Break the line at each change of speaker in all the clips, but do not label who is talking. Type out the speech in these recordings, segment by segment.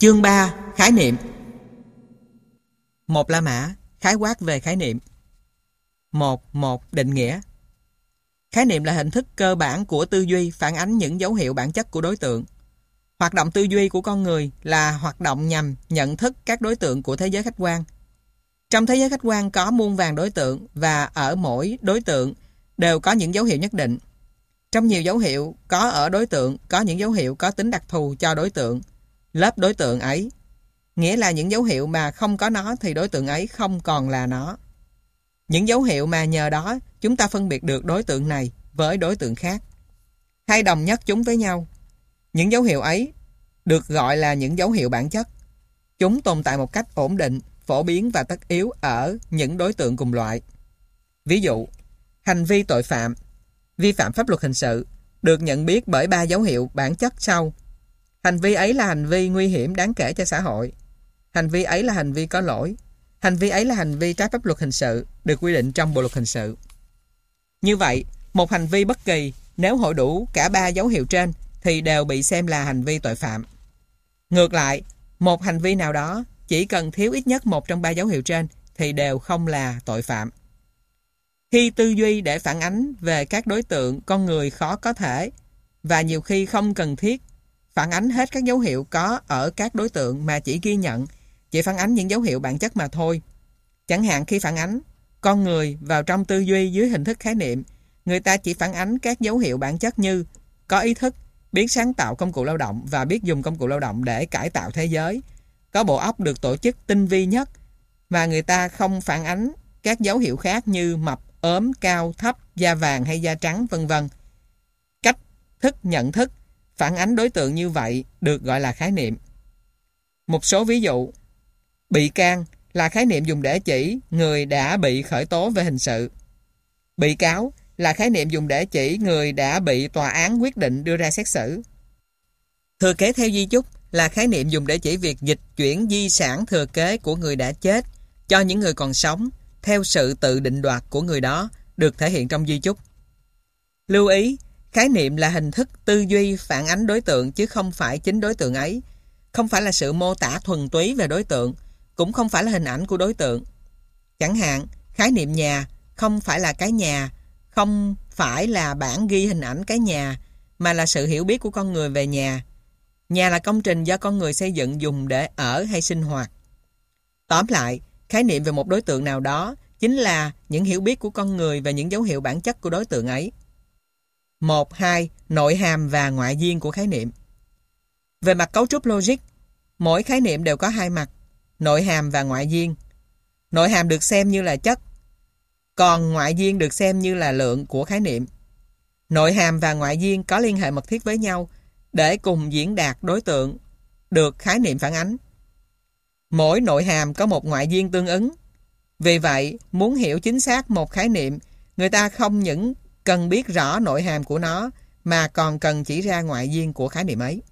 Chương 3. Khái niệm. Một La Mã khái quát về khái niệm. 1. Định nghĩa. Khái niệm là hình thức cơ bản của tư duy phản ánh những dấu hiệu bản chất của đối tượng. Hoạt động tư duy của con người là hoạt động nhằm nhận thức các đối tượng của thế giới khách quan. Trong thế giới khách quan có muôn vàn đối tượng và ở mỗi đối tượng đều có những dấu hiệu nhất định. Trong nhiều dấu hiệu có ở đối tượng có những dấu hiệu có tính đặc thù cho đối tượng, lớp đối tượng ấy. Nghĩa là những dấu hiệu mà không có nó thì đối tượng ấy không còn là nó. Những dấu hiệu mà nhờ đó chúng ta phân biệt được đối tượng này với đối tượng khác, hay đồng nhất chúng với nhau. Những dấu hiệu ấy được gọi là những dấu hiệu bản chất. Chúng tồn tại một cách ổn định, phổ biến và tất yếu ở những đối tượng cùng loại. Ví dụ, hành vi tội phạm, vi phạm pháp luật hình sự được nhận biết bởi 3 dấu hiệu bản chất sau. Hành vi ấy là hành vi nguy hiểm đáng kể cho xã hội. Hành vi ấy là hành vi có lỗi. Hành vi ấy là hành vi trái pháp luật hình sự được quy định trong Bộ luật hình sự. Như vậy, một hành vi bất kỳ nếu hội đủ cả 3 dấu hiệu trên thì đều bị xem là hành vi tội phạm. Ngược lại, một hành vi nào đó chỉ cần thiếu ít nhất một trong 3 dấu hiệu trên thì đều không là tội phạm. Khi tư duy để phản ánh về các đối tượng con người khó có thể và nhiều khi không cần thiết phản ánh hết các dấu hiệu có ở các đối tượng mà chỉ ghi nhận, chỉ phản ánh những dấu hiệu bản chất mà thôi. Chẳng hạn khi phản ánh con người vào trong tư duy dưới hình thức khái niệm, người ta chỉ phản ánh các dấu hiệu bản chất như có ý thức, biết sáng tạo công cụ lao động và biết dùng công cụ lao động để cải tạo thế giới, có bộ óc được tổ chức tinh vi nhất, và người ta không phản ánh các dấu hiệu khác như mập, ốm, cao, thấp, da vàng hay da trắng, vân vân. Cách thức nhận thức phản ánh đối tượng như vậy được gọi là khái niệm. Một số ví dụ: bị can là khái niệm dùng để chỉ người đã bị khởi tố về hình sự. Bị cáo là khái niệm dùng để chỉ người đã bị tòa án quyết định đưa ra xét xử. Thừa kế theo di chúc là khái niệm dùng để chỉ việc dịch chuyển di sản thừa kế của người đã chết cho những người còn sống theo sự tự định đoạt của người đó được thể hiện trong di chúc. Lưu ý, khái niệm là hình thức tư duy phản ánh đối tượng chứ không phải chính đối tượng ấy, không phải là sự mô tả thuần túy về đối tượng, cũng không phải là hình ảnh của đối tượng. Chẳng hạn, khái niệm nhà không phải là cái nhà, không phải là bản ghi hình ảnh cái nhà, mà là sự hiểu biết của con người về nhà. Nhà là công trình do con người xây dựng dùng để ở hay sinh hoạt. Tóm lại, khái niệm về một đối tượng nào đó chính là những hiểu biết của con người về những dấu hiệu bản chất của đối tượng ấy. 1.2. Nội hàm và ngoại duyên của khái niệm. Về mặt cấu trúc logic, mỗi khái niệm đều có hai mặt, nội hàm và ngoại duyên. Nội hàm được xem như là chất, còn ngoại duyên được xem như là lượng của khái niệm. Nội hàm và ngoại duyên có liên hệ mật thiết với nhau để cùng diễn đạt đối tượng được khái niệm phản ánh. Mỗi nội hàm có một ngoại duyên tương ứng. Vì vậy, muốn hiểu chính xác một khái niệm, người ta không những cần biết rõ nội hàm của nó mà còn cần chỉ ra ngoại duyên của khái niệm ấy.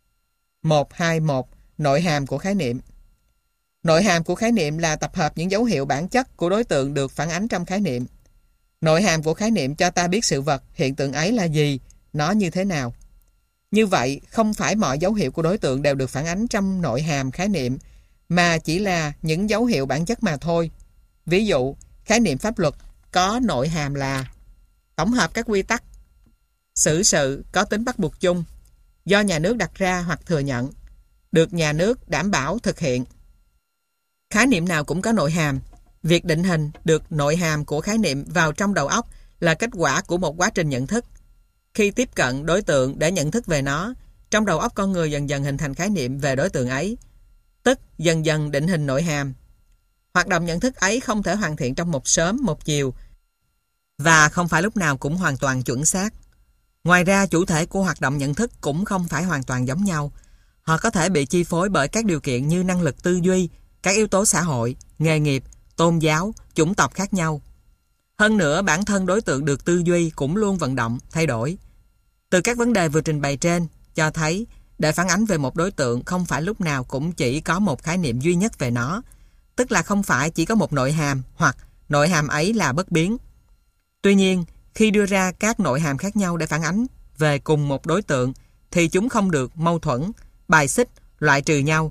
1.2.1. Nội hàm của khái niệm. Nội hàm của khái niệm là tập hợp những dấu hiệu bản chất của đối tượng được phản ánh trong khái niệm. Nội hàm của khái niệm cho ta biết sự vật, hiện tượng ấy là gì, nó như thế nào. Như vậy, không phải mọi dấu hiệu của đối tượng đều được phản ánh trong nội hàm khái niệm, mà chỉ là những dấu hiệu bản chất mà thôi. Ví dụ, khái niệm pháp luật có nội hàm là tổng hợp các quy tắc xử sự có tính bắt buộc chung, do nhà nước đặt ra hoặc thừa nhận, được nhà nước đảm bảo thực hiện. Khái niệm nào cũng có nội hàm. Việc định hình được nội hàm của khái niệm vào trong đầu óc là kết quả của một quá trình nhận thức. Khi tiếp cận đối tượng để nhận thức về nó, trong đầu óc con người dần dần hình thành khái niệm về đối tượng ấy, tức dần dần định hình nội hàm. Hoạt động nhận thức ấy không thể hoàn thiện trong một sớm một chiều và không phải lúc nào cũng hoàn toàn chuẩn xác. Ngoài ra, chủ thể của hoạt động nhận thức cũng không phải hoàn toàn giống nhau. Họ có thể bị chi phối bởi các điều kiện như năng lực tư duy, các yếu tố xã hội, nghề nghiệp, tôn giáo, chủng tộc khác nhau. Hơn nữa, bản thân đối tượng được tư duy cũng luôn vận động, thay đổi. Từ các vấn đề vừa trình bày trên, cho thấy để phản ánh về một đối tượng không phải lúc nào cũng chỉ có một khái niệm duy nhất về nó, tức là không phải chỉ có một nội hàm hoặc nội hàm ấy là bất biến. Tuy nhiên, khi đưa ra các nội hàm khác nhau để phản ánh về cùng một đối tượng thì chúng không được mâu thuẫn, bài xích, loại trừ nhau,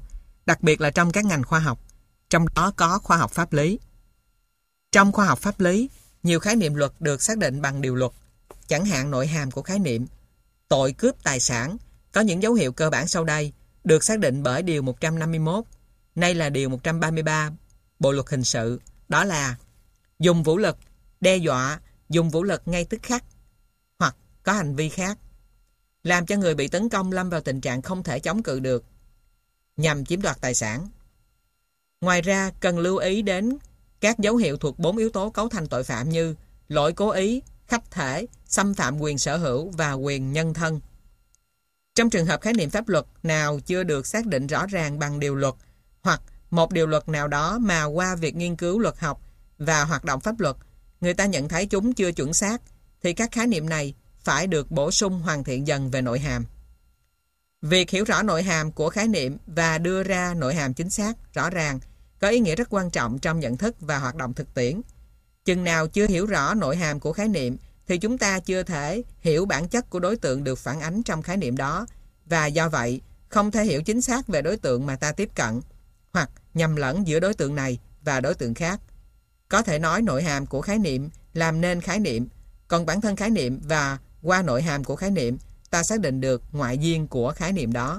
đặc biệt là trong các ngành khoa học, trong đó có khoa học pháp lý. Trong khoa học pháp lý, nhiều khái niệm luật được xác định bằng điều luật. Chẳng hạn nội hàm của khái niệm tội cướp tài sản có những dấu hiệu cơ bản sau đây, được xác định bởi Điều 151, nay là Điều 133 Bộ Luật Hình sự, đó là dùng vũ lực, đe dọa, dùng vũ lực ngay tức khắc, hoặc có hành vi khác, làm cho người bị tấn công lâm vào tình trạng không thể chống cự được, nhằm chiếm đoạt tài sản. Ngoài ra, cần lưu ý đến các dấu hiệu thuộc 4 yếu tố cấu thành tội phạm như lỗi cố ý, khách thể, xâm phạm quyền sở hữu và quyền nhân thân. Trong trường hợp khái niệm pháp luật nào chưa được xác định rõ ràng bằng điều luật hoặc một điều luật nào đó mà qua việc nghiên cứu luật học và hoạt động pháp luật, người ta nhận thấy chúng chưa chuẩn xác, thì các khái niệm này phải được bổ sung hoàn thiện dần về nội hàm. Việc hiểu rõ nội hàm của khái niệm và đưa ra nội hàm chính xác, rõ ràng có ý nghĩa rất quan trọng trong nhận thức và hoạt động thực tiễn. Chừng nào chưa hiểu rõ nội hàm của khái niệm thì chúng ta chưa thể hiểu bản chất của đối tượng được phản ánh trong khái niệm đó, và do vậy không thể hiểu chính xác về đối tượng mà ta tiếp cận, hoặc nhầm lẫn giữa đối tượng này và đối tượng khác. Có thể nói nội hàm của khái niệm làm nên khái niệm, còn bản thân khái niệm và qua nội hàm của khái niệm ta xác định được ngoại duyên của khái niệm đó.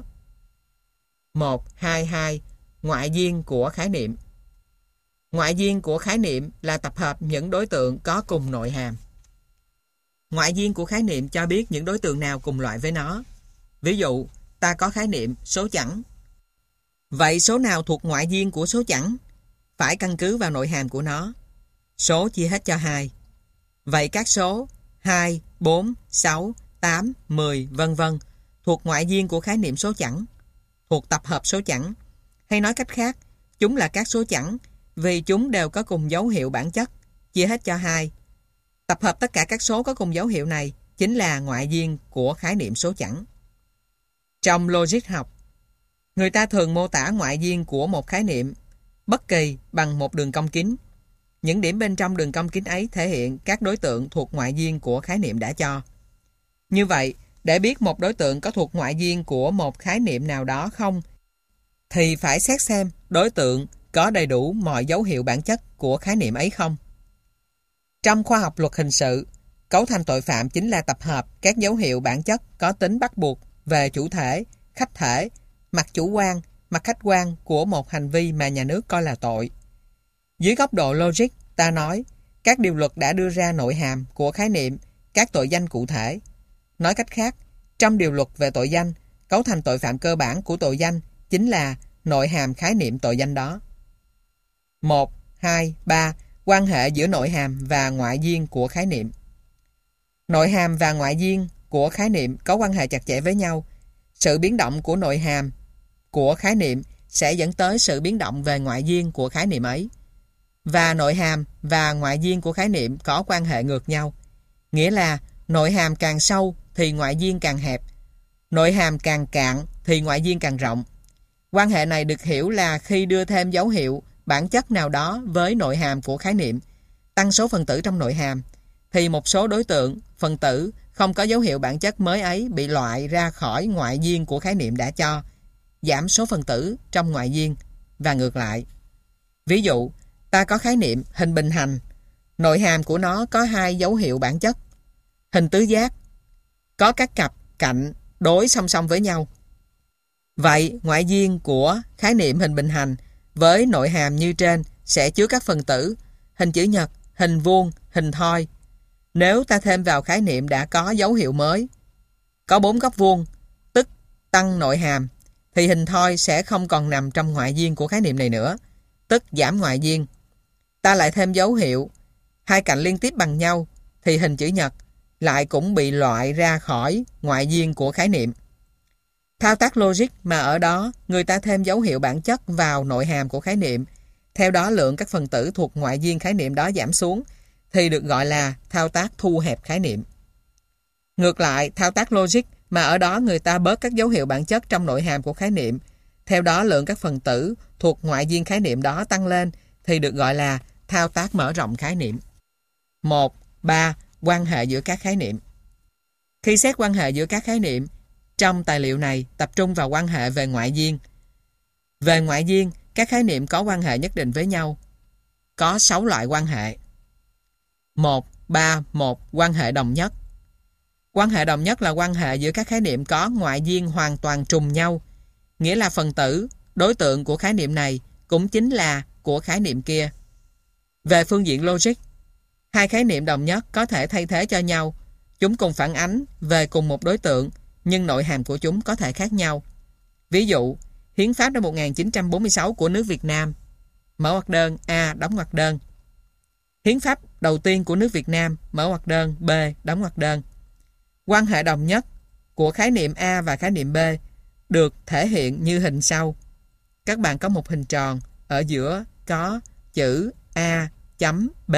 1.2.2 Ngoại duyên của khái niệm. Ngoại duyên của khái niệm là tập hợp những đối tượng có cùng nội hàm. Ngoại duyên của khái niệm cho biết những đối tượng nào cùng loại với nó. Ví dụ, ta có khái niệm số chẵn. Vậy số nào thuộc ngoại duyên của số chẵn? Phải căn cứ vào nội hàm của nó. Số chia hết cho 2. Vậy các số 2, 4, 6, 8, 10, vân vân thuộc ngoại duyên của khái niệm số chẵn, thuộc tập hợp số chẵn. Hay nói cách khác, chúng là các số chẵn vì chúng đều có cùng dấu hiệu bản chất, chia hết cho 2. Tập hợp tất cả các số có cùng dấu hiệu này chính là ngoại duyên của khái niệm số chẵn. Trong logic học, người ta thường mô tả ngoại duyên của một khái niệm bất kỳ bằng một đường cong kính. Những điểm bên trong đường cong kính ấy thể hiện các đối tượng thuộc ngoại duyên của khái niệm đã cho. Như vậy, để biết một đối tượng có thuộc ngoại duyên của một khái niệm nào đó không, thì phải xét xem đối tượng có đầy đủ mọi dấu hiệu bản chất của khái niệm ấy không. Trong khoa học luật hình sự, cấu thành tội phạm chính là tập hợp các dấu hiệu bản chất có tính bắt buộc về chủ thể, khách thể, mặt chủ quan, mặt khách quan của một hành vi mà nhà nước coi là tội. Dưới góc độ logic, ta nói các điều luật đã đưa ra nội hàm của khái niệm các tội danh cụ thể. Nói cách khác, trong điều luật về tội danh, cấu thành tội phạm cơ bản của tội danh chính là nội hàm khái niệm tội danh đó. 1, 2, 3. Quan hệ giữa nội hàm và ngoại duyên của khái niệm. Nội hàm và ngoại duyên của khái niệm có quan hệ chặt chẽ với nhau. Sự biến động của nội hàm của khái niệm sẽ dẫn tới sự biến động về ngoại duyên của khái niệm ấy. Và nội hàm và ngoại duyên của khái niệm có quan hệ ngược nhau. Nghĩa là nội hàm càng sâu thì ngoại duyên càng hẹp. Nội hàm càng cạn thì ngoại duyên càng rộng. Quan hệ này được hiểu là khi đưa thêm dấu hiệu bản chất nào đó với nội hàm của khái niệm, tăng số phần tử trong nội hàm, thì một số đối tượng, phần tử không có dấu hiệu bản chất mới ấy bị loại ra khỏi ngoại duyên của khái niệm đã cho, giảm số phần tử trong ngoại duyên, và ngược lại. Ví dụ, ta có khái niệm hình bình hành, nội hàm của nó có 2 dấu hiệu bản chất. Hình tứ giác, có các cặp cạnh đối song song với nhau. Vậy, ngoại duyên của khái niệm hình bình hành với nội hàm như trên sẽ chứa các phần tử hình chữ nhật, hình vuông, hình thoi. Nếu ta thêm vào khái niệm đã có dấu hiệu mới, có 4 góc vuông, tức tăng nội hàm, thì hình thoi sẽ không còn nằm trong ngoại duyên của khái niệm này nữa, tức giảm ngoại duyên. Ta lại thêm dấu hiệu 2 cạnh liên tiếp bằng nhau, thì hình chữ nhật lại cũng bị loại ra khỏi ngoại duyên của khái niệm. Thao tác logic mà ở đó người ta thêm dấu hiệu bản chất vào nội hàm của khái niệm, theo đó lượng các phần tử thuộc ngoại duyên khái niệm đó giảm xuống, thì được gọi là thao tác thu hẹp khái niệm. Ngược lại, thao tác logic mà ở đó người ta bớt các dấu hiệu bản chất trong nội hàm của khái niệm, theo đó lượng các phần tử thuộc ngoại duyên khái niệm đó tăng lên, thì được gọi là thao tác mở rộng khái niệm. 1, 3. Quan hệ giữa các khái niệm. Khi xét quan hệ giữa các khái niệm, trong tài liệu này tập trung vào quan hệ về ngoại duyên. Về ngoại duyên, các khái niệm có quan hệ nhất định với nhau. Có 6 loại quan hệ. 1. 3. 1. Quan hệ đồng nhất. Quan hệ đồng nhất là quan hệ giữa các khái niệm có ngoại duyên hoàn toàn trùng nhau, nghĩa là phần tử, đối tượng của khái niệm này cũng chính là của khái niệm kia. Về phương diện logic, hai khái niệm đồng nhất có thể thay thế cho nhau. Chúng cùng phản ánh về cùng một đối tượng, nhưng nội hàm của chúng có thể khác nhau. Ví dụ, Hiến pháp năm 1946 của nước Việt Nam, mở ngoặc đơn A, đóng ngoặc đơn. Hiến pháp đầu tiên của nước Việt Nam, mở ngoặc đơn B, đóng ngoặc đơn. Quan hệ đồng nhất của khái niệm A và khái niệm B được thể hiện như hình sau. Các bạn có một hình tròn, ở giữa có chữ A chấm B.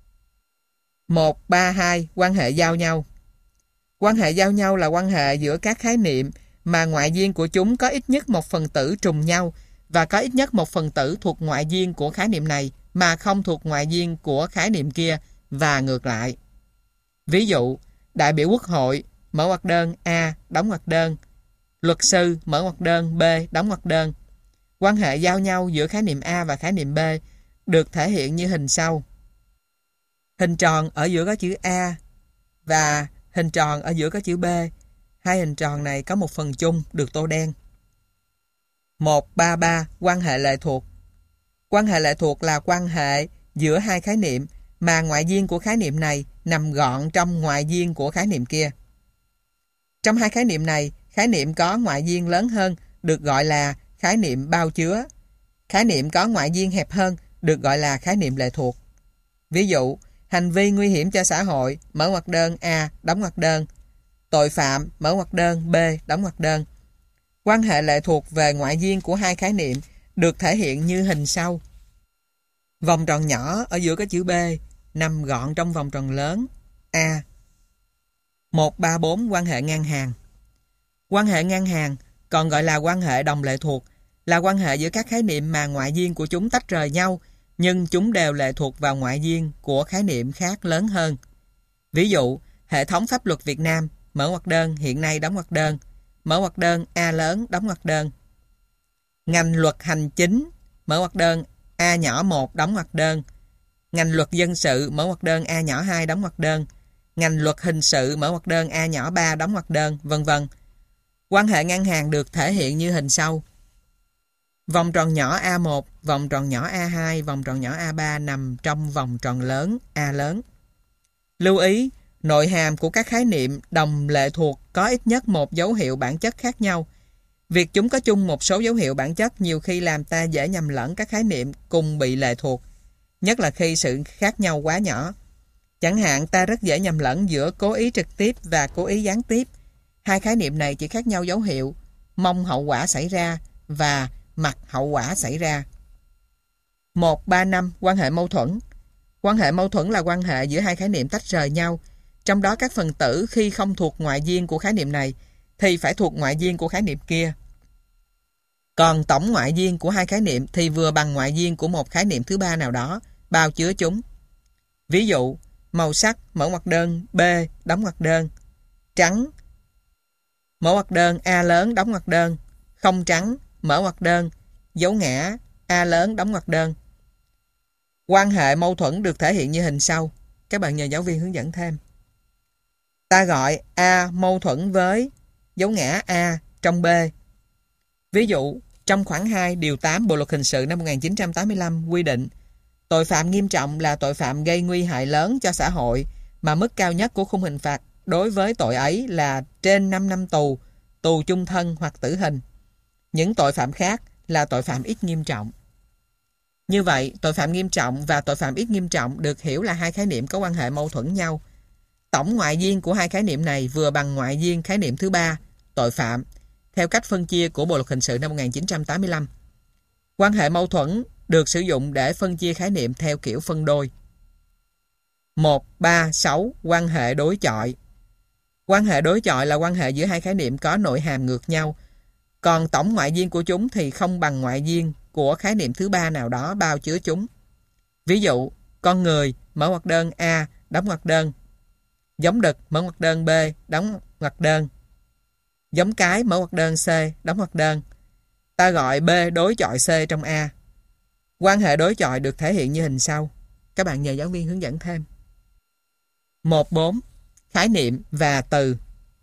1, 3, 2. Quan hệ giao nhau. Quan hệ giao nhau là quan hệ giữa các khái niệm mà ngoại duyên của chúng có ít nhất một phần tử trùng nhau và có ít nhất một phần tử thuộc ngoại duyên của khái niệm này mà không thuộc ngoại duyên của khái niệm kia và ngược lại. Ví dụ, đại biểu Quốc hội, mở ngoặc đơn A, đóng ngoặc đơn. Luật sư, mở ngoặc đơn B, đóng ngoặc đơn. Quan hệ giao nhau giữa khái niệm A và khái niệm B được thể hiện như hình sau. Hình tròn ở giữa có chữ A và hình tròn ở giữa có chữ B. Hai hình tròn này có một phần chung được tô đen. 1, 3, 3. Quan hệ lệ thuộc. Quan hệ lệ thuộc là quan hệ giữa hai khái niệm mà ngoại duyên của khái niệm này nằm gọn trong ngoại duyên của khái niệm kia. Trong hai khái niệm này, khái niệm có ngoại duyên lớn hơn được gọi là khái niệm bao chứa. Khái niệm có ngoại duyên hẹp hơn được gọi là khái niệm lệ thuộc. Ví dụ, hành vi nguy hiểm cho xã hội, mở ngoặc đơn A, đóng ngoặc đơn. Tội phạm, mở ngoặc đơn B, đóng ngoặc đơn. Quan hệ lệ thuộc về ngoại duyên của hai khái niệm được thể hiện như hình sau. Vòng tròn nhỏ ở giữa có chữ B nằm gọn trong vòng tròn lớn A. 1, 3, 4. Quan hệ ngang hàng. Quan hệ ngang hàng, còn gọi là quan hệ đồng lệ thuộc, là quan hệ giữa các khái niệm mà ngoại duyên của chúng tách rời nhau, nhưng chúng đều lệ thuộc vào ngoại duyên của khái niệm khác lớn hơn. Ví dụ, hệ thống pháp luật Việt Nam, mở ngoặc đơn hiện nay đóng ngoặc đơn. Mở ngoặc đơn A lớn, đóng ngoặc đơn. Ngành luật hành chính, mở ngoặc đơn A nhỏ 1, đóng ngoặc đơn. Ngành luật dân sự, mở ngoặc đơn A nhỏ 2, đóng ngoặc đơn. Ngành luật hình sự, mở ngoặc đơn A nhỏ 3, đóng ngoặc đơn, vân vân. Quan hệ ngang hàng được thể hiện như hình sau. Vòng tròn nhỏ A1, vòng tròn nhỏ A2, vòng tròn nhỏ A3 nằm trong vòng tròn lớn A lớn. Lưu ý, nội hàm của các khái niệm đồng lệ thuộc có ít nhất một dấu hiệu bản chất khác nhau. Việc chúng có chung một số dấu hiệu bản chất nhiều khi làm ta dễ nhầm lẫn các khái niệm cùng bị lệ thuộc, nhất là khi sự khác nhau quá nhỏ. Chẳng hạn ta rất dễ nhầm lẫn giữa cố ý trực tiếp và cố ý gián tiếp. Hai khái niệm này chỉ khác nhau dấu hiệu, mong hậu quả xảy ra và mặt hậu quả xảy ra. 1, 3, 5. Quan hệ mâu thuẫn. Quan hệ mâu thuẫn là quan hệ giữa hai khái niệm tách rời nhau, trong đó các phần tử khi không thuộc ngoại duyên của khái niệm này thì phải thuộc ngoại duyên của khái niệm kia. Còn tổng ngoại duyên của hai khái niệm thì vừa bằng ngoại duyên của một khái niệm thứ ba nào đó, bao chứa chúng. Ví dụ, màu sắc, mở ngoặc đơn B, đóng ngoặc đơn. Trắng, mở ngoặc đơn A lớn, đóng ngoặc đơn. Không trắng, mở ngoặc đơn, dấu ngã A lớn, đóng ngoặc đơn. Quan hệ mâu thuẫn được thể hiện như hình sau. Các bạn nhờ giáo viên hướng dẫn thêm. Ta gọi A mâu thuẫn với dấu ngã A trong B. Ví dụ, trong khoản 2 điều 8 Bộ luật hình sự năm 1985 quy định tội phạm nghiêm trọng là tội phạm gây nguy hại lớn cho xã hội mà mức cao nhất của khung hình phạt đối với tội ấy là trên 5 năm tù, tù chung thân hoặc tử hình. Những tội phạm khác là tội phạm ít nghiêm trọng. Như vậy, tội phạm nghiêm trọng và tội phạm ít nghiêm trọng được hiểu là hai khái niệm có quan hệ mâu thuẫn nhau. Tổng ngoại duyên của hai khái niệm này vừa bằng ngoại duyên khái niệm thứ ba, tội phạm, theo cách phân chia của Bộ luật hình sự năm 1985. Quan hệ mâu thuẫn được sử dụng để phân chia khái niệm theo kiểu phân đôi. 1, 3, 6. Quan hệ đối chọi. Quan hệ đối chọi là quan hệ giữa hai khái niệm có nội hàm ngược nhau, còn tổng ngoại duyên của chúng thì không bằng ngoại duyên của khái niệm thứ ba nào đó bao chứa chúng. Ví dụ, con người, mở ngoặc đơn A, đóng ngoặc đơn. Giống đực, mở ngoặc đơn B, đóng ngoặc đơn. Giống cái, mở ngoặc đơn C, đóng ngoặc đơn. Ta gọi B đối chọi C trong A. Quan hệ đối chọi được thể hiện như hình sau. Các bạn nhờ giáo viên hướng dẫn thêm. 1.4. Khái niệm và từ.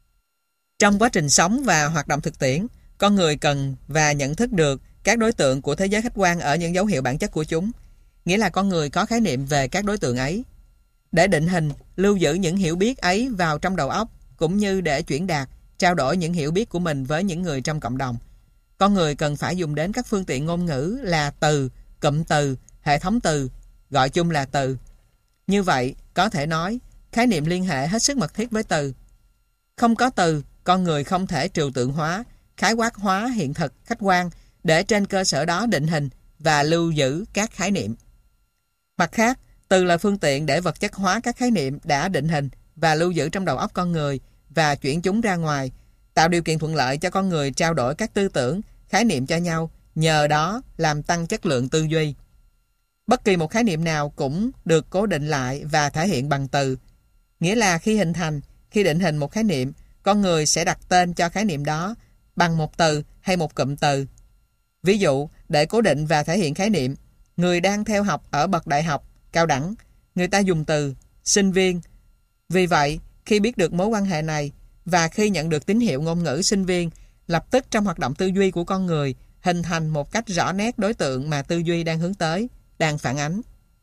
Trong quá trình sống và hoạt động thực tiễn, con người cần và nhận thức được các đối tượng của thế giới khách quan ở những dấu hiệu bản chất của chúng, nghĩa là con người có khái niệm về các đối tượng ấy. Để định hình, lưu giữ những hiểu biết ấy vào trong đầu óc, cũng như để chuyển đạt, trao đổi những hiểu biết của mình với những người trong cộng đồng, con người cần phải dùng đến các phương tiện ngôn ngữ là từ, cụm từ, hệ thống từ, gọi chung là từ. Như vậy, có thể nói, khái niệm liên hệ hết sức mật thiết với từ. Không có từ, con người không thể trừu tượng hóa, khái quát hóa hiện thực, khách quan, để trên cơ sở đó định hình và lưu giữ các khái niệm. Mặt khác, từ là phương tiện để vật chất hóa các khái niệm đã định hình và lưu giữ trong đầu óc con người và chuyển chúng ra ngoài, tạo điều kiện thuận lợi cho con người trao đổi các tư tưởng, khái niệm cho nhau, nhờ đó làm tăng chất lượng tư duy. Bất kỳ một khái niệm nào cũng được cố định lại và thể hiện bằng từ. Nghĩa là khi hình thành, khi định hình một khái niệm, con người sẽ đặt tên cho khái niệm đó bằng một từ hay một cụm từ. Ví dụ, để cố định và thể hiện khái niệm, người đang theo học ở bậc đại học, cao đẳng, người ta dùng từ sinh viên. Vì vậy, khi biết được mối quan hệ này và khi nhận được tín hiệu ngôn ngữ sinh viên, lập tức trong hoạt động tư duy của con người hình thành một cách rõ nét đối tượng mà tư duy đang hướng tới, đang phản ánh.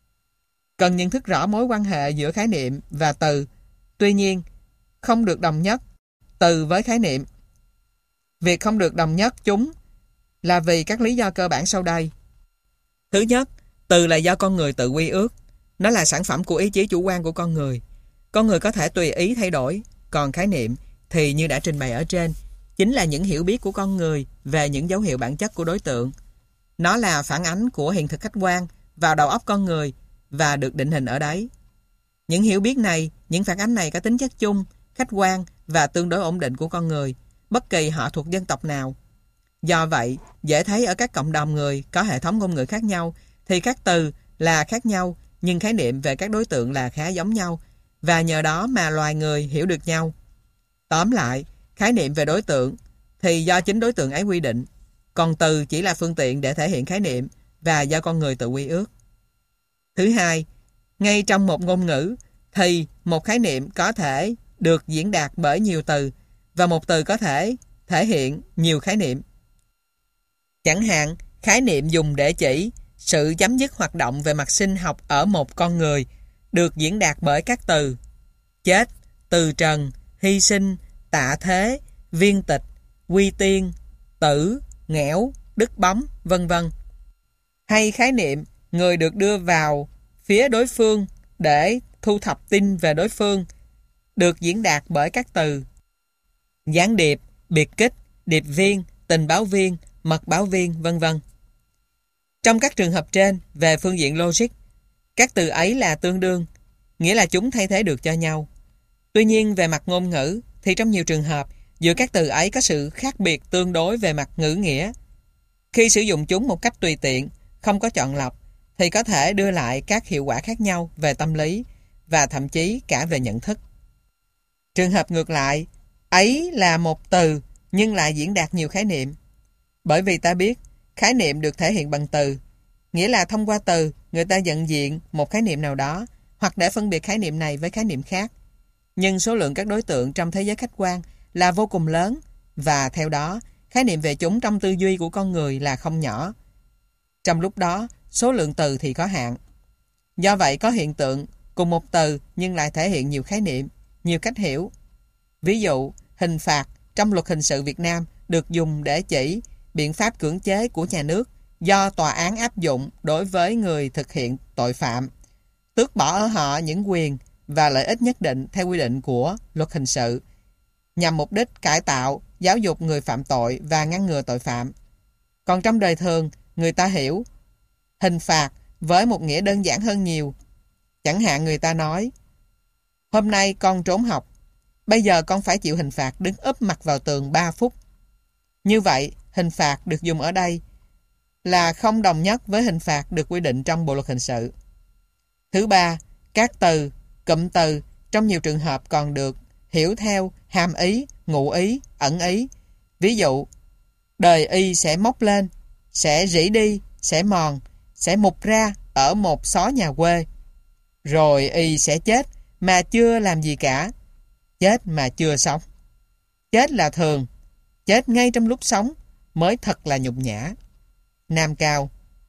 Cần nhận thức rõ mối quan hệ giữa khái niệm và từ. Tuy nhiên, không được đồng nhất từ với khái niệm. Việc không được đồng nhất chúng là vì các lý do cơ bản sau đây. Thứ nhất, từ là do con người tự quy ước. Nó là sản phẩm của ý chí chủ quan của con người. Con người có thể tùy ý thay đổi. Còn khái niệm thì như đã trình bày ở trên, chính là những hiểu biết của con người về những dấu hiệu bản chất của đối tượng. Nó là phản ánh của hiện thực khách quan vào đầu óc con người và được định hình ở đấy. Những hiểu biết này, những phản ánh này có tính chất chung, khách quan và tương đối ổn định của con người, bất kỳ họ thuộc dân tộc nào. Do vậy, dễ thấy ở các cộng đồng người có hệ thống ngôn ngữ khác nhau thì các từ là khác nhau nhưng khái niệm về các đối tượng là khá giống nhau và nhờ đó mà loài người hiểu được nhau. Tóm lại, khái niệm về đối tượng thì do chính đối tượng ấy quy định, còn từ chỉ là phương tiện để thể hiện khái niệm và do con người tự quy ước. Thứ hai, ngay trong một ngôn ngữ thì một khái niệm có thể được diễn đạt bởi nhiều từ và một từ có thể thể hiện nhiều khái niệm. Chẳng hạn, khái niệm dùng để chỉ sự chấm dứt hoạt động về mặt sinh học ở một con người được diễn đạt bởi các từ chết, từ trần, hy sinh, tạ thế, viên tịch, quy tiên, tử, nghẽo, đứt bóng, vân vân. Hay khái niệm người được đưa vào phía đối phương để thu thập tin về đối phương được diễn đạt bởi các từ gián điệp, biệt kích, điệp viên, tình báo viên, mật báo viên, vân vân. Trong các trường hợp trên, về phương diện logic, các từ ấy là tương đương, nghĩa là chúng thay thế được cho nhau. Tuy nhiên, về mặt ngôn ngữ, thì trong nhiều trường hợp, giữa các từ ấy có sự khác biệt tương đối về mặt ngữ nghĩa. Khi sử dụng chúng một cách tùy tiện, không có chọn lọc, thì có thể đưa lại các hiệu quả khác nhau về tâm lý và thậm chí cả về nhận thức. Trường hợp ngược lại, ấy là một từ nhưng lại diễn đạt nhiều khái niệm. Bởi vì ta biết, khái niệm được thể hiện bằng từ, nghĩa là thông qua từ, người ta nhận diện một khái niệm nào đó, hoặc để phân biệt khái niệm này với khái niệm khác. Nhưng số lượng các đối tượng trong thế giới khách quan là vô cùng lớn, và theo đó, khái niệm về chúng trong tư duy của con người là không nhỏ. Trong lúc đó, số lượng từ thì có hạn. Do vậy có hiện tượng cùng một từ nhưng lại thể hiện nhiều khái niệm, nhiều cách hiểu. Ví dụ, hình phạt trong luật hình sự Việt Nam được dùng để chỉ biện pháp cưỡng chế của nhà nước do tòa án áp dụng đối với người thực hiện tội phạm, tước bỏ ở họ những quyền và lợi ích nhất định theo quy định của luật hình sự, nhằm mục đích cải tạo, giáo dục người phạm tội và ngăn ngừa tội phạm. Còn trong đời thường, người ta hiểu hình phạt với một nghĩa đơn giản hơn nhiều. Chẳng hạn người ta nói, hôm nay con trốn học, bây giờ con phải chịu hình phạt đứng úp mặt vào tường 3 phút. Như vậy, hình phạt được dùng ở đây là không đồng nhất với hình phạt được quy định trong Bộ luật hình sự. Thứ ba, các từ, cụm từ trong nhiều trường hợp còn được hiểu theo hàm ý, ngụ ý, ẩn ý. Ví dụ, đời y sẽ mốc lên, sẽ rỉ đi, sẽ mòn, sẽ mục ra ở một xó nhà quê. Rồi y sẽ chết mà chưa làm gì cả, chết mà chưa sống. Chết là thường, chết ngay trong lúc sống mới thật là nhục nhã. Nam Cao.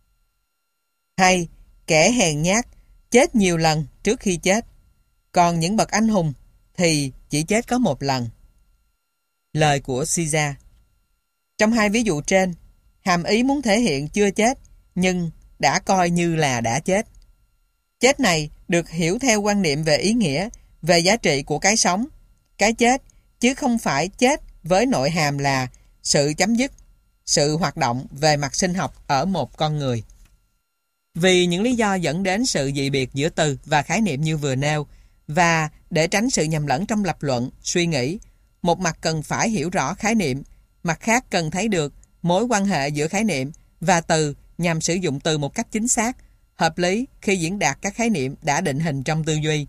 Hay, kẻ hèn nhát chết nhiều lần trước khi chết, còn những bậc anh hùng thì chỉ chết có một lần. Lời của Caesar. Trong hai ví dụ trên, hàm ý muốn thể hiện chưa chết nhưng đã coi như là đã chết. Chết này được hiểu theo quan niệm về ý nghĩa, về giá trị của cái sống, cái chết, chứ không phải chết với nội hàm là sự chấm dứt, sự hoạt động về mặt sinh học ở một con người. Vì những lý do dẫn đến sự dị biệt giữa từ và khái niệm như vừa nêu, và để tránh sự nhầm lẫn trong lập luận, suy nghĩ, một mặt cần phải hiểu rõ khái niệm, mặt khác cần thấy được mối quan hệ giữa khái niệm và từ nhằm sử dụng từ một cách chính xác, hợp lý khi diễn đạt các khái niệm đã định hình trong tư duy.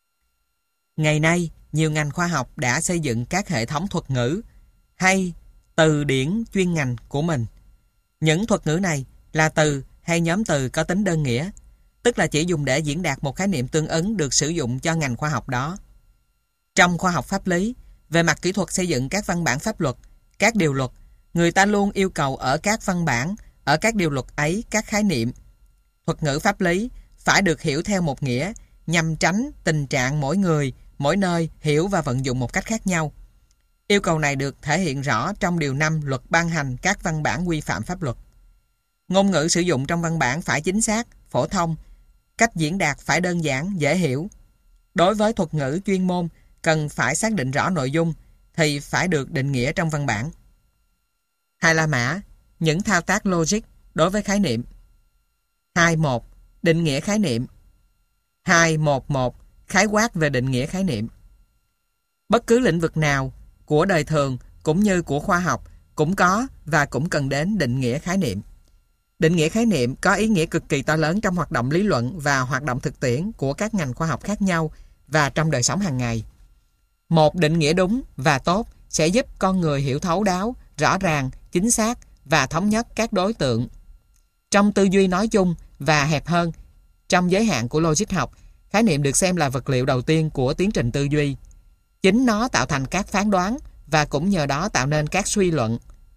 Ngày nay, nhiều ngành khoa học đã xây dựng các hệ thống thuật ngữ hay từ điển chuyên ngành của mình. Những thuật ngữ này là từ hay nhóm từ có tính đơn nghĩa, tức là chỉ dùng để diễn đạt một khái niệm tương ứng được sử dụng cho ngành khoa học đó. Trong khoa học pháp lý, về mặt kỹ thuật xây dựng các văn bản pháp luật, các điều luật, người ta luôn yêu cầu ở các văn bản, ở các điều luật ấy các khái niệm. Thuật ngữ pháp lý phải được hiểu theo một nghĩa nhằm tránh tình trạng mỗi người, mỗi nơi hiểu và vận dụng một cách khác nhau. Yêu cầu này được thể hiện rõ trong điều 5 luật ban hành các văn bản quy phạm pháp luật. Ngôn ngữ sử dụng trong văn bản phải chính xác, phổ thông, cách diễn đạt phải đơn giản, dễ hiểu. Đối với thuật ngữ chuyên môn, cần phải xác định rõ nội dung thì phải được định nghĩa trong văn bản. Hai La Mã, những thao tác logic đối với khái niệm. 2.1. Định nghĩa khái niệm. 2.1.1. Khái quát về định nghĩa khái niệm. Bất cứ lĩnh vực nào của đời thường cũng như của khoa học cũng có và cũng cần đến định nghĩa khái niệm. Định nghĩa khái niệm có ý nghĩa cực kỳ to lớn trong hoạt động lý luận và hoạt động thực tiễn của các ngành khoa học khác nhau và trong đời sống hàng ngày. Một định nghĩa đúng và tốt sẽ giúp con người hiểu thấu đáo, rõ ràng, chính xác và thống nhất các đối tượng. Trong tư duy nói chung và hẹp hơn, trong giới hạn của logic học, khái niệm được xem là vật liệu đầu tiên của tiến trình tư duy. Chính nó tạo thành các phán đoán và cũng nhờ đó tạo nên các suy luận.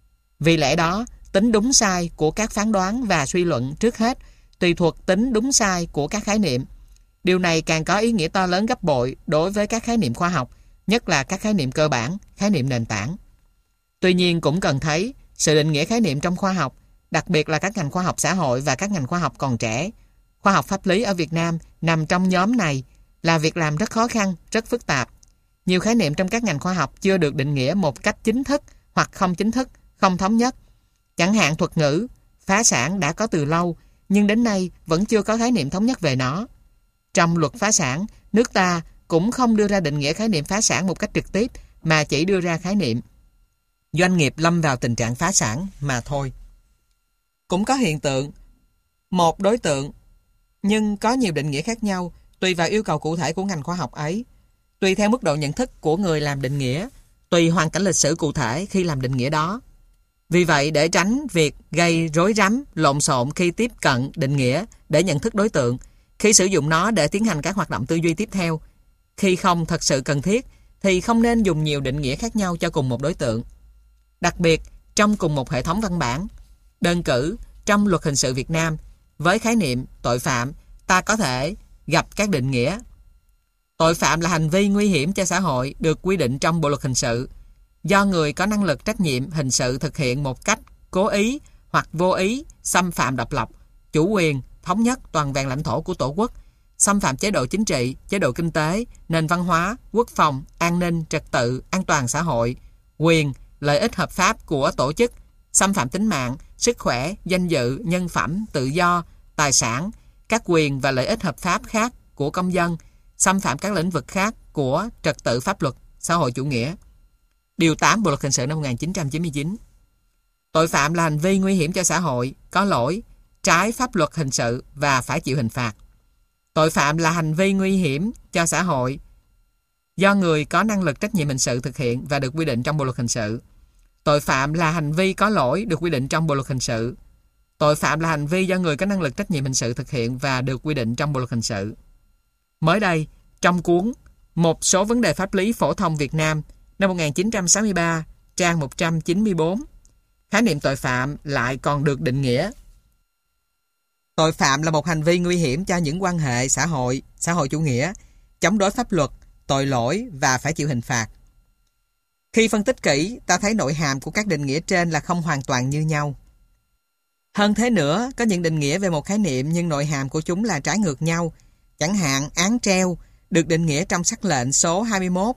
Vì lẽ đó, tính đúng sai của các phán đoán và suy luận trước hết tùy thuộc tính đúng sai của các khái niệm. Điều này càng có ý nghĩa to lớn gấp bội đối với các khái niệm khoa học, nhất là các khái niệm cơ bản, khái niệm nền tảng. Tuy nhiên cũng cần thấy sự định nghĩa khái niệm trong khoa học, đặc biệt là các ngành khoa học xã hội và các ngành khoa học còn trẻ. Khoa học pháp lý ở Việt Nam nằm trong nhóm này là việc làm rất khó khăn, rất phức tạp. Nhiều khái niệm trong các ngành khoa học chưa được định nghĩa một cách chính thức hoặc không chính thức, không thống nhất. Chẳng hạn thuật ngữ, phá sản đã có từ lâu, nhưng đến nay vẫn chưa có khái niệm thống nhất về nó. Trong luật phá sản, nước ta cũng không đưa ra định nghĩa khái niệm phá sản một cách trực tiếp, mà chỉ đưa ra khái niệm doanh nghiệp lâm vào tình trạng phá sản mà thôi. Cũng có hiện tượng một đối tượng, nhưng có nhiều định nghĩa khác nhau tùy vào yêu cầu cụ thể của ngành khoa học ấy, tùy theo mức độ nhận thức của người làm định nghĩa, tùy hoàn cảnh lịch sử cụ thể khi làm định nghĩa đó. Vì vậy, để tránh việc gây rối rắm, lộn xộn khi tiếp cận định nghĩa để nhận thức đối tượng, khi sử dụng nó để tiến hành các hoạt động tư duy tiếp theo, khi không thật sự cần thiết, thì không nên dùng nhiều định nghĩa khác nhau cho cùng một đối tượng. Đặc biệt, trong cùng một hệ thống văn bản, đơn cử, trong luật hình sự Việt Nam, với khái niệm tội phạm, ta có thể gặp các định nghĩa. Tội phạm là hành vi nguy hiểm cho xã hội được quy định trong Bộ luật hình sự, do người có năng lực trách nhiệm hình sự thực hiện một cách cố ý hoặc vô ý xâm phạm độc lập, chủ quyền, thống nhất toàn vẹn lãnh thổ của Tổ quốc, xâm phạm chế độ chính trị, chế độ kinh tế, nền văn hóa, quốc phòng, an ninh, trật tự, an toàn xã hội, quyền, lợi ích hợp pháp của tổ chức, xâm phạm tính mạng, sức khỏe, danh dự, nhân phẩm, tự do, tài sản, các quyền và lợi ích hợp pháp khác của công dân, xâm phạm các lĩnh vực khác của trật tự pháp luật, xã hội chủ nghĩa. Điều 8 Bộ luật hình sự năm 1999. Tội phạm là hành vi nguy hiểm cho xã hội, có lỗi, trái pháp luật hình sự và phải chịu hình phạt. Tội phạm là hành vi nguy hiểm cho xã hội do người có năng lực trách nhiệm hình sự thực hiện và được quy định trong Bộ luật hình sự. Tội phạm là hành vi có lỗi được quy định trong Bộ luật hình sự. Tội phạm là hành vi do người có năng lực trách nhiệm hình sự thực hiện và được quy định trong Bộ luật hình sự. Mới đây, trong cuốn Một số vấn đề pháp lý phổ thông Việt Nam năm 1963, trang 194, khái niệm tội phạm lại còn được định nghĩa. Tội phạm là một hành vi nguy hiểm cho những quan hệ xã hội chủ nghĩa, chống đối pháp luật, tội lỗi và phải chịu hình phạt. Khi phân tích kỹ, ta thấy nội hàm của các định nghĩa trên là không hoàn toàn như nhau. Hơn thế nữa, có những định nghĩa về một khái niệm nhưng nội hàm của chúng là trái ngược nhau. Chẳng hạn, án treo được định nghĩa trong sắc lệnh số 21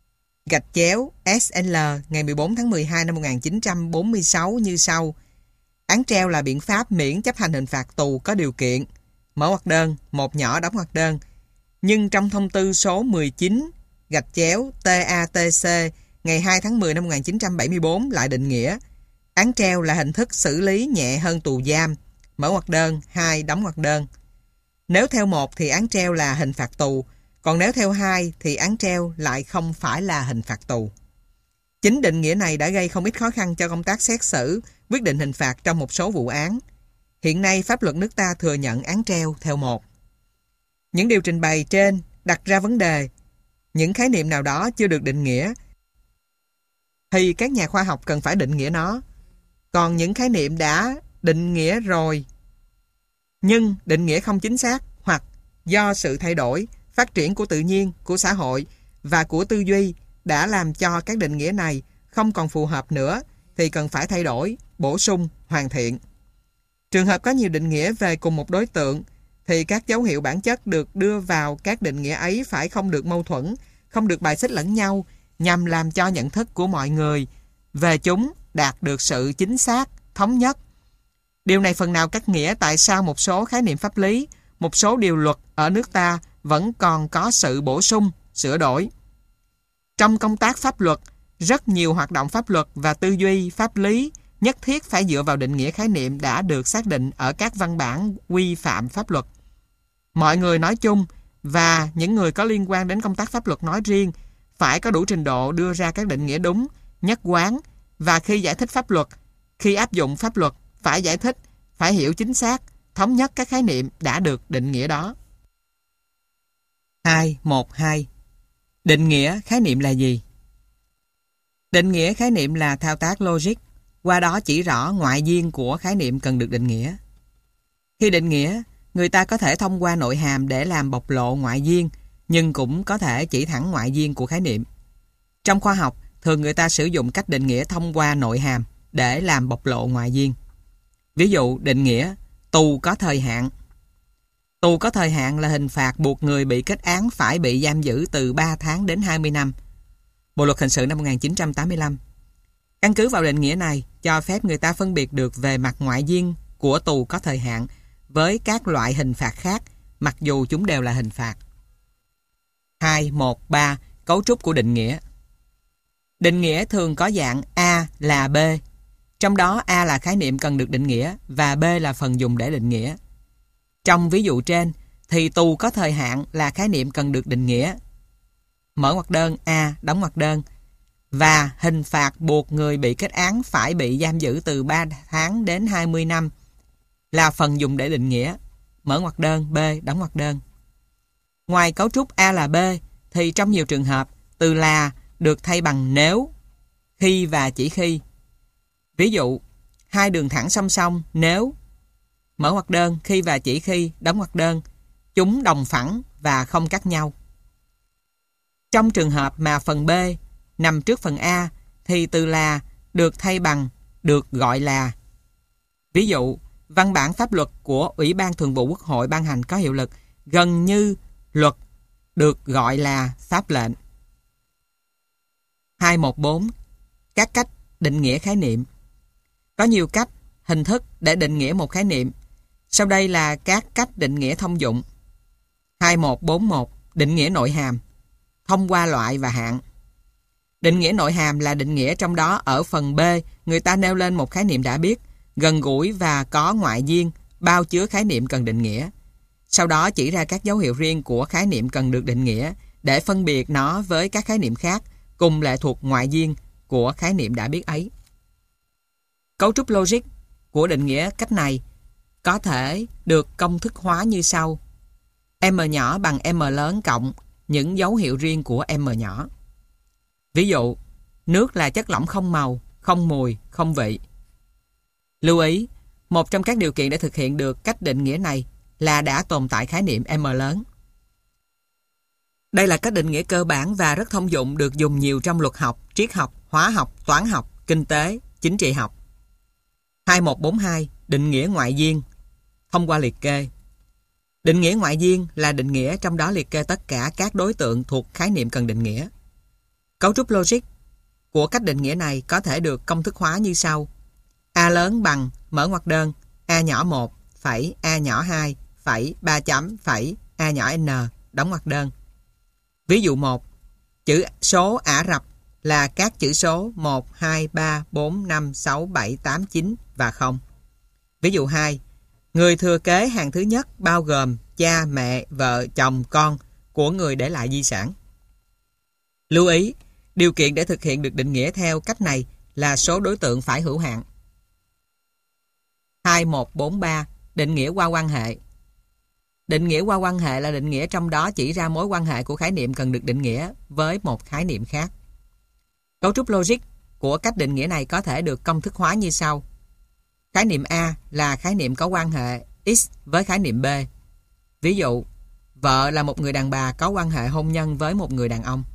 _SL ngày 14 tháng 12 năm 1946 như sau. Án treo là biện pháp miễn chấp hành hình phạt tù có điều kiện, mở ngoặc đơn, một nhỏ đóng ngoặc đơn. Nhưng trong thông tư số 19 _TATC ngày 2 tháng 10 năm 1974 lại định nghĩa án treo là hình thức xử lý nhẹ hơn tù giam, mở ngoặc đơn, 2 đóng ngoặc đơn. Nếu theo một thì án treo là hình phạt tù, còn nếu theo hai thì án treo lại không phải là hình phạt tù. Chính định nghĩa này đã gây không ít khó khăn cho công tác xét xử, quyết định hình phạt trong một số vụ án. Hiện nay pháp luật nước ta thừa nhận án treo theo một. Những điều trình bày trên đặt ra vấn đề, những khái niệm nào đó chưa được định nghĩa thì các nhà khoa học cần phải định nghĩa nó. Còn những khái niệm đã định nghĩa rồi nhưng định nghĩa không chính xác hoặc do sự thay đổi, phát triển của tự nhiên, của xã hội và của tư duy đã làm cho các định nghĩa này không còn phù hợp nữa thì cần phải thay đổi, bổ sung, hoàn thiện. Trường hợp có nhiều định nghĩa về cùng một đối tượng thì các dấu hiệu bản chất được đưa vào các định nghĩa ấy phải không được mâu thuẫn, không được bài xích lẫn nhau nhằm làm cho nhận thức của mọi người về chúng đạt được sự chính xác, thống nhất. Điều này phần nào cắt nghĩa tại sao một số khái niệm pháp lý, một số điều luật ở nước ta vẫn còn có sự bổ sung, sửa đổi. Trong công tác pháp luật, rất nhiều hoạt động pháp luật và tư duy pháp lý nhất thiết phải dựa vào định nghĩa khái niệm đã được xác định ở các văn bản quy phạm pháp luật. Mọi người nói chung và những người có liên quan đến công tác pháp luật nói riêng phải có đủ trình độ đưa ra các định nghĩa đúng, nhất quán và khi giải thích pháp luật, khi áp dụng pháp luật phải giải thích, phải hiểu chính xác, thống nhất các khái niệm đã được định nghĩa đó. 2.1.2 Định nghĩa khái niệm là gì? Định nghĩa khái niệm là thao tác logic, qua đó chỉ rõ ngoại duyên của khái niệm cần được định nghĩa. Khi định nghĩa, người ta có thể thông qua nội hàm để làm bộc lộ ngoại duyên, nhưng cũng có thể chỉ thẳng ngoại duyên của khái niệm. Trong khoa học, thường người ta sử dụng cách định nghĩa thông qua nội hàm để làm bộc lộ ngoại duyên. Ví dụ, định nghĩa tù có thời hạn. Tù có thời hạn là hình phạt buộc người bị kết án phải bị giam giữ từ 3 tháng đến 20 năm. Bộ luật hình sự năm 1985. Căn cứ vào định nghĩa này, cho phép người ta phân biệt được về mặt ngoại duyên của tù có thời hạn với các loại hình phạt khác, mặc dù chúng đều là hình phạt. 2.1.3 Cấu trúc của định nghĩa. Định nghĩa thường có dạng A là B. Trong đó A là khái niệm cần được định nghĩa và B là phần dùng để định nghĩa. Trong ví dụ trên thì tù có thời hạn là khái niệm cần được định nghĩa. Mở ngoặc đơn, A, đóng ngoặc đơn. Và hình phạt buộc người bị kết án phải bị giam giữ từ 3 tháng đến 20 năm là phần dùng để định nghĩa. Mở ngoặc đơn, B, đóng ngoặc đơn. Ngoài cấu trúc A là B thì trong nhiều trường hợp từ là được thay bằng nếu, khi và chỉ khi. Ví dụ, hai đường thẳng song song nếu, mở ngoặc đơn, khi và chỉ khi, đóng ngoặc đơn, chúng đồng phẳng và không cắt nhau. Trong trường hợp mà phần B nằm trước phần A thì từ là được thay bằng được gọi là. Ví dụ, văn bản pháp luật của Ủy ban Thường vụ Quốc hội ban hành có hiệu lực gần như luật được gọi là pháp lệnh. 2.1.4 Các cách định nghĩa khái niệm. Có nhiều cách, hình thức để định nghĩa một khái niệm. Sau đây là các cách định nghĩa thông dụng. 2.1.4.1 Định nghĩa nội hàm. Thông qua loại và hạn. Định nghĩa nội hàm là định nghĩa trong đó ở phần B người ta nêu lên một khái niệm đã biết, gần gũi và có ngoại duyên, bao chứa khái niệm cần định nghĩa. Sau đó chỉ ra các dấu hiệu riêng của khái niệm cần được định nghĩa để phân biệt nó với các khái niệm khác cùng lệ thuộc ngoại duyên của khái niệm đã biết ấy. Cấu trúc logic của định nghĩa cách này có thể được công thức hóa như sau. M nhỏ bằng M lớn cộng những dấu hiệu riêng của M nhỏ. Ví dụ, nước là chất lỏng không màu, không mùi, không vị. Lưu ý, một trong các điều kiện để thực hiện được cách định nghĩa này là đã tồn tại khái niệm M lớn. Đây là cách định nghĩa cơ bản và rất thông dụng, được dùng nhiều trong luật học, triết học, hóa học, toán học, kinh tế, chính trị học. 2142. Định nghĩa ngoại duyên. Thông qua liệt kê. Định nghĩa ngoại duyên là định nghĩa trong đó liệt kê tất cả các đối tượng thuộc khái niệm cần định nghĩa. Cấu trúc logic của cách định nghĩa này có thể được công thức hóa như sau. A lớn bằng mở ngoặc đơn A nhỏ 1 phẩy A nhỏ 2 phẩy 3 chấm phẩy A nhỏ N đóng ngoặc đơn. Ví dụ 1. Chữ số Ả Rập là các chữ số 1, 2, 3, 4, 5, 6, 7, 8, 9 và 0. Ví dụ 2. Người thừa kế hàng thứ nhất bao gồm cha, mẹ, vợ, chồng, con của người để lại di sản. Lưu ý, điều kiện để thực hiện được định nghĩa theo cách này là số đối tượng phải hữu hạn. 2143. Định nghĩa qua quan hệ. Định nghĩa qua quan hệ là định nghĩa trong đó chỉ ra mối quan hệ của khái niệm cần được định nghĩa với một khái niệm khác. Cấu trúc logic của cách định nghĩa này có thể được công thức hóa như sau. Khái niệm A là khái niệm có quan hệ X với khái niệm B. Ví dụ, vợ là một người đàn bà có quan hệ hôn nhân với một người đàn ông.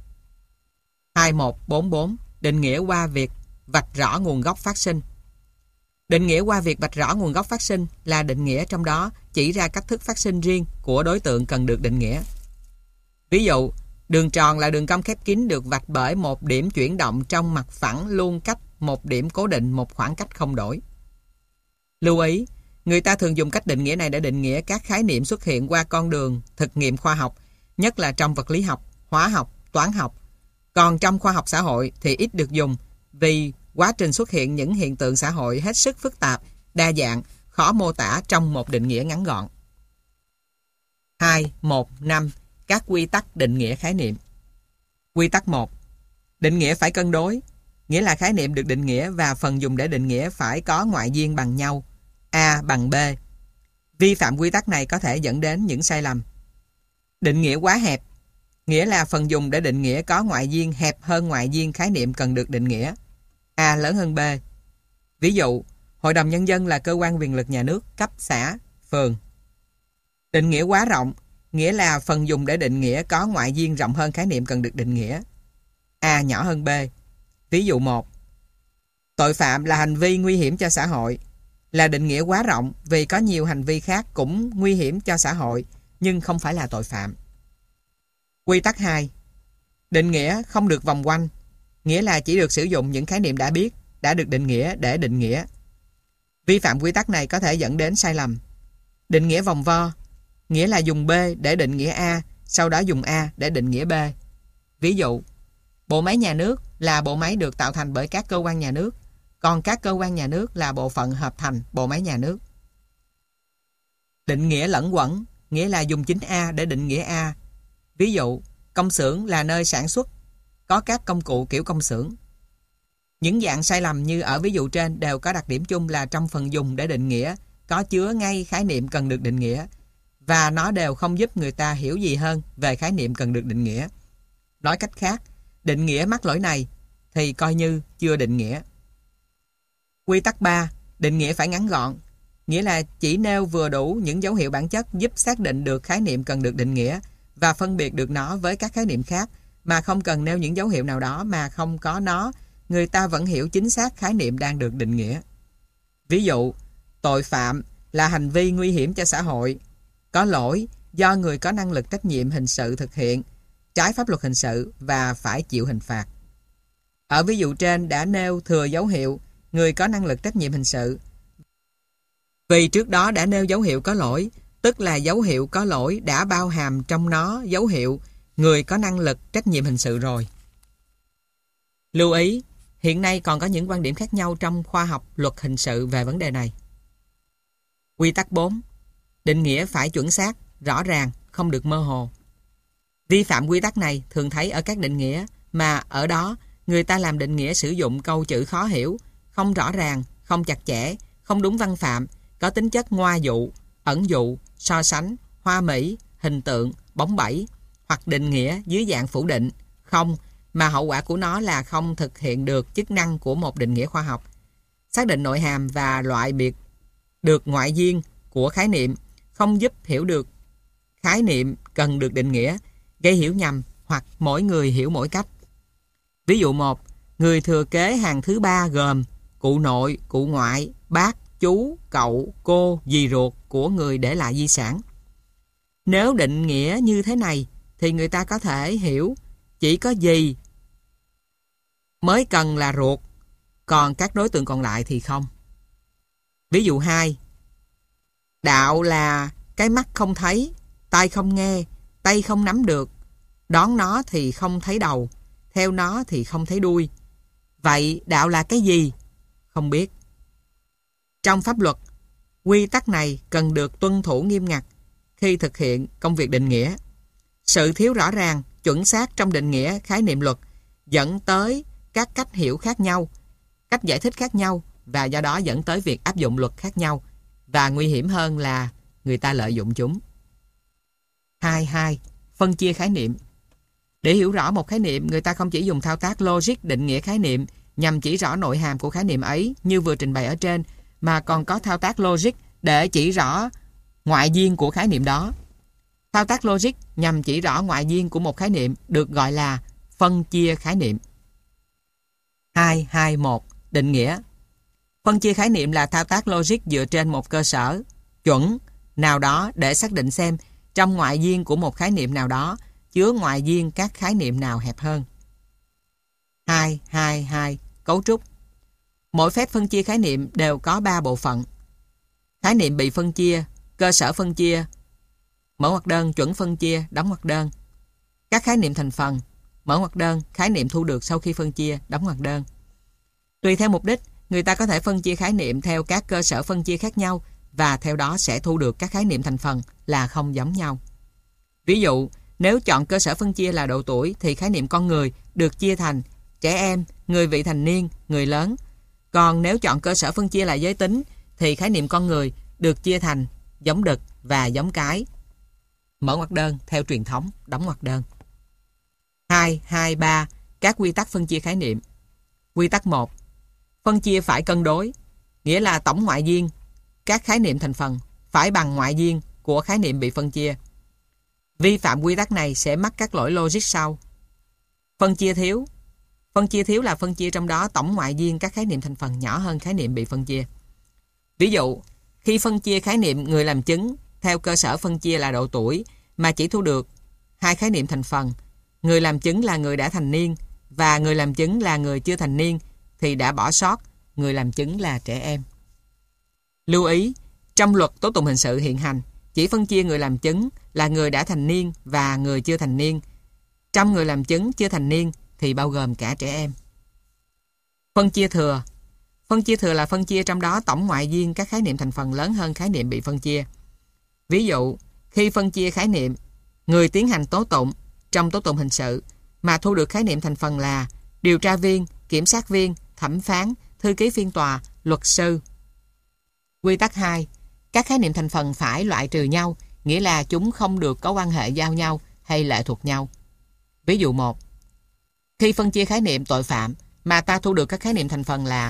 2144. Định nghĩa qua việc vạch rõ nguồn gốc phát sinh. Định nghĩa qua việc vạch rõ nguồn gốc phát sinh là định nghĩa trong đó chỉ ra cách thức phát sinh riêng của đối tượng cần được định nghĩa. Ví dụ, đường tròn là đường cong khép kín được vạch bởi một điểm chuyển động trong mặt phẳng luôn cách một điểm cố định một khoảng cách không đổi. Lưu ý, người ta thường dùng cách định nghĩa này để định nghĩa các khái niệm xuất hiện qua con đường thực nghiệm khoa học, nhất là trong vật lý học, hóa học, toán học. Còn trong khoa học xã hội thì ít được dùng vì quá trình xuất hiện những hiện tượng xã hội hết sức phức tạp, đa dạng, khó mô tả trong một định nghĩa ngắn gọn. 2.1.5. Các quy tắc định nghĩa khái niệm. Quy tắc 1. Định nghĩa phải cân đối, nghĩa là khái niệm được định nghĩa và phần dùng để định nghĩa phải có ngoại duyên bằng nhau, A bằng B. Vi phạm quy tắc này có thể dẫn đến những sai lầm. Định nghĩa quá hẹp, nghĩa là phần dùng để định nghĩa có ngoại duyên hẹp hơn ngoại duyên khái niệm cần được định nghĩa, A lớn hơn B. Ví dụ, Hội đồng Nhân dân là cơ quan quyền lực nhà nước cấp xã, phường. Định nghĩa quá rộng, nghĩa là phần dùng để định nghĩa có ngoại duyên rộng hơn khái niệm cần được định nghĩa, A nhỏ hơn B. Ví dụ 1. Tội phạm là hành vi nguy hiểm cho xã hội, là định nghĩa quá rộng vì có nhiều hành vi khác cũng nguy hiểm cho xã hội nhưng không phải là tội phạm. Quy tắc 2. Định nghĩa không được vòng quanh, nghĩa là chỉ được sử dụng những khái niệm đã biết, đã được định nghĩa để định nghĩa. Vi phạm quy tắc này có thể dẫn đến sai lầm. Định nghĩa vòng vo, nghĩa là dùng B để định nghĩa A, sau đó dùng A để định nghĩa B. Ví dụ, bộ máy nhà nước là bộ máy được tạo thành bởi các cơ quan nhà nước, còn các cơ quan nhà nước là bộ phận hợp thành bộ máy nhà nước. Định nghĩa lẫn quẩn, nghĩa là dùng chính A để định nghĩa A. Ví dụ, công xưởng là nơi sản xuất, có các công cụ kiểu công xưởng. Những dạng sai lầm như ở ví dụ trên đều có đặc điểm chung là trong phần dùng để định nghĩa có chứa ngay khái niệm cần được định nghĩa, và nó đều không giúp người ta hiểu gì hơn về khái niệm cần được định nghĩa. Nói cách khác, định nghĩa mắc lỗi này thì coi như chưa định nghĩa. Quy tắc 3. Định nghĩa phải ngắn gọn, nghĩa là chỉ nêu vừa đủ những dấu hiệu bản chất giúp xác định được khái niệm cần được định nghĩa và phân biệt được nó với các khái niệm khác, mà không cần nêu những dấu hiệu nào đó mà không có nó, người ta vẫn hiểu chính xác khái niệm đang được định nghĩa. Ví dụ, tội phạm là hành vi nguy hiểm cho xã hội, có lỗi do người có năng lực trách nhiệm hình sự thực hiện, trái pháp luật hình sự và phải chịu hình phạt. Ở ví dụ trên đã nêu thừa dấu hiệu người có năng lực trách nhiệm hình sự. Vì trước đó đã nêu dấu hiệu có lỗi, tức là dấu hiệu có lỗi đã bao hàm trong nó dấu hiệu người có năng lực trách nhiệm hình sự rồi. Lưu ý, hiện nay còn có những quan điểm khác nhau trong khoa học luật hình sự về vấn đề này. Quy tắc 4. Định nghĩa phải chuẩn xác, rõ ràng, không được mơ hồ. Vi phạm quy tắc này thường thấy ở các định nghĩa mà ở đó người ta làm định nghĩa sử dụng câu chữ khó hiểu, không rõ ràng, không chặt chẽ, không đúng văn phạm, có tính chất ngoa dụ, ẩn dụ, so sánh, hoa mỹ, hình tượng, bóng bẩy, hoặc định nghĩa dưới dạng phủ định, không, mà hậu quả của nó là không thực hiện được chức năng của một định nghĩa khoa học. Xác định nội hàm và loại biệt được ngoại duyên của khái niệm không giúp hiểu được khái niệm cần được định nghĩa, gây hiểu nhầm hoặc mỗi người hiểu mỗi cách. Ví dụ 1, người thừa kế hàng thứ ba gồm cụ nội, cụ ngoại, bác, chú, cậu, cô, dì ruột của người để lại di sản. Nếu định nghĩa như thế này thì người ta có thể hiểu chỉ có dì mới cần là ruột, còn các đối tượng còn lại thì không. Ví dụ 2, đạo là cái mắt không thấy, tai không nghe, tay không nắm được, đón nó thì không thấy đầu, theo nó thì không thấy đuôi. Vậy đạo là cái gì? Không biết. Trong pháp luật, quy tắc này cần được tuân thủ nghiêm ngặt khi thực hiện công việc định nghĩa. Sự thiếu rõ ràng, chuẩn xác trong định nghĩa khái niệm luật dẫn tới các cách hiểu khác nhau, cách giải thích khác nhau, và do đó dẫn tới việc áp dụng luật khác nhau, và nguy hiểm hơn là người ta lợi dụng chúng. 2. Phân chia khái niệm. Để hiểu rõ một khái niệm, người ta không chỉ dùng thao tác logic định nghĩa khái niệm nhằm chỉ rõ nội hàm của khái niệm ấy như vừa trình bày ở trên, mà còn có thao tác logic để chỉ rõ ngoại duyên của khái niệm đó. Thao tác logic nhằm chỉ rõ ngoại duyên của một khái niệm được gọi là phân chia khái niệm. 2.2.1 Định nghĩa. Phân chia khái niệm là thao tác logic dựa trên một cơ sở chuẩn nào đó để xác định xem trong ngoại duyên của một khái niệm nào đó chứa ngoại duyên các khái niệm nào hẹp hơn. 2.2.2 Cấu trúc. Mỗi phép phân chia khái niệm đều có 3 bộ phận. Khái niệm bị phân chia, cơ sở phân chia, mở ngoặc đơn, chuẩn phân chia, đóng ngoặc đơn. Các khái niệm thành phần, mở ngoặc đơn, khái niệm thu được sau khi phân chia, đóng ngoặc đơn. Tùy theo mục đích, người ta có thể phân chia khái niệm theo các cơ sở phân chia khác nhau và theo đó sẽ thu được các khái niệm thành phần là không giống nhau. Ví dụ, nếu chọn cơ sở phân chia là độ tuổi thì khái niệm con người được chia thành trẻ em, người vị thành niên, người lớn. Còn nếu chọn cơ sở phân chia là giới tính thì khái niệm con người được chia thành giống đực và giống cái. Mở ngoặc đơn theo truyền thống, đóng ngoặc đơn. 2.2.3 Các quy tắc phân chia khái niệm. Quy tắc 1. Phân chia phải cân đối, nghĩa là tổng ngoại duyên các khái niệm thành phần phải bằng ngoại duyên của khái niệm bị phân chia. Vi phạm quy tắc này sẽ mắc các lỗi logic sau. Phân chia thiếu. Phân chia thiếu là phân chia trong đó tổng ngoại duyên các khái niệm thành phần nhỏ hơn khái niệm bị phân chia. Ví dụ, khi phân chia khái niệm người làm chứng theo cơ sở phân chia là độ tuổi mà chỉ thu được 2 khái niệm thành phần, người làm chứng là người đã thành niên và người làm chứng là người chưa thành niên, thì đã bỏ sót người làm chứng là trẻ em. Lưu ý, trong luật tố tụng hình sự hiện hành, chỉ phân chia người làm chứng là người đã thành niên và người chưa thành niên. Trong người làm chứng chưa thành niên thì bao gồm cả trẻ em. Phân chia thừa. Phân chia thừa là phân chia trong đó tổng ngoại duyên các khái niệm thành phần lớn hơn khái niệm bị phân chia. Ví dụ, khi phân chia khái niệm người tiến hành tố tụng trong tố tụng hình sự mà thu được khái niệm thành phần là điều tra viên, kiểm sát viên, thẩm phán, thư ký phiên tòa, luật sư. Quy tắc 2. Các khái niệm thành phần phải loại trừ nhau, nghĩa là chúng không được có quan hệ giao nhau hay lệ thuộc nhau. Ví dụ 1. Khi phân chia khái niệm tội phạm mà ta thu được các khái niệm thành phần là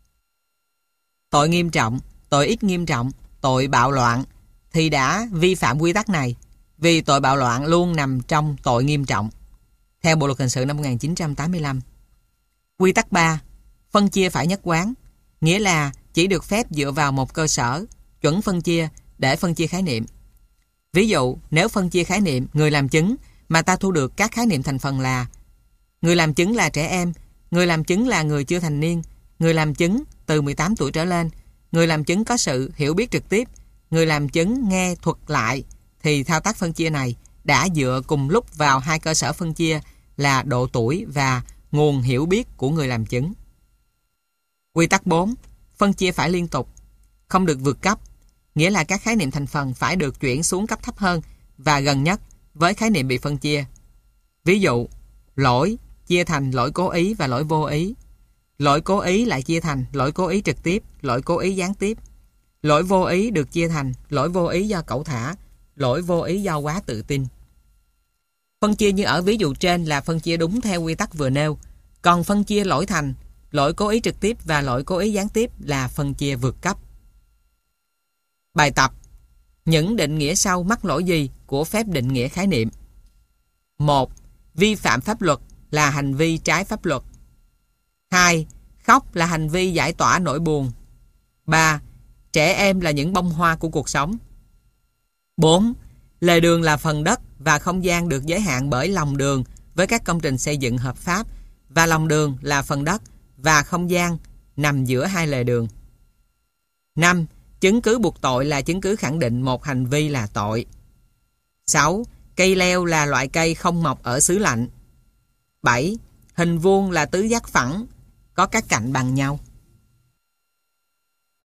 tội nghiêm trọng, tội ít nghiêm trọng, tội bạo loạn, thì đã vi phạm quy tắc này, vì tội bạo loạn luôn nằm trong tội nghiêm trọng, theo Bộ luật hình sự năm 1985. Quy tắc 3. Phân chia phải nhất quán, nghĩa là chỉ được phép dựa vào một cơ sở, chuẩn phân chia để phân chia khái niệm. Ví dụ, nếu phân chia khái niệm người làm chứng mà ta thu được các khái niệm thành phần là người làm chứng là trẻ em, người làm chứng là người chưa thành niên, người làm chứng từ 18 tuổi trở lên, người làm chứng có sự hiểu biết trực tiếp, người làm chứng nghe thuật lại, thì thao tác phân chia này đã dựa cùng lúc vào 2 cơ sở phân chia là độ tuổi và nguồn hiểu biết của người làm chứng. Quy tắc 4. Phân chia phải liên tục, không được vượt cấp, nghĩa là các khái niệm thành phần phải được chuyển xuống cấp thấp hơn và gần nhất với khái niệm bị phân chia. Ví dụ, lỗi chia thành lỗi cố ý và lỗi vô ý, Lỗi cố ý lại chia thành lỗi cố ý trực tiếp, lỗi cố ý gián tiếp. Lỗi vô ý được chia thành lỗi vô ý do cẩu thả, lỗi vô ý do quá tự tin. Phân chia như ở ví dụ trên là phân chia đúng theo quy tắc vừa nêu, còn phân chia lỗi thành lỗi cố ý trực tiếp và lỗi cố ý gián tiếp là phân chia vượt cấp. Bài tập: những định nghĩa sau mắc lỗi gì của phép định nghĩa khái niệm? 1. Vi phạm pháp luật là hành vi trái pháp luật. 2. Khóc là hành vi giải tỏa nỗi buồn. 3. Trẻ em là những bông hoa của cuộc sống. 4. Lề đường là phần đất và không gian được giới hạn bởi lòng đường với các công trình xây dựng hợp pháp, và lòng đường là phần đất và không gian nằm giữa hai lề đường. 5. Chứng cứ buộc tội là chứng cứ khẳng định một hành vi là tội. 6. Cây leo là loại cây không mọc ở xứ lạnh. 7. Hình vuông là tứ giác phẳng, có các cạnh bằng nhau.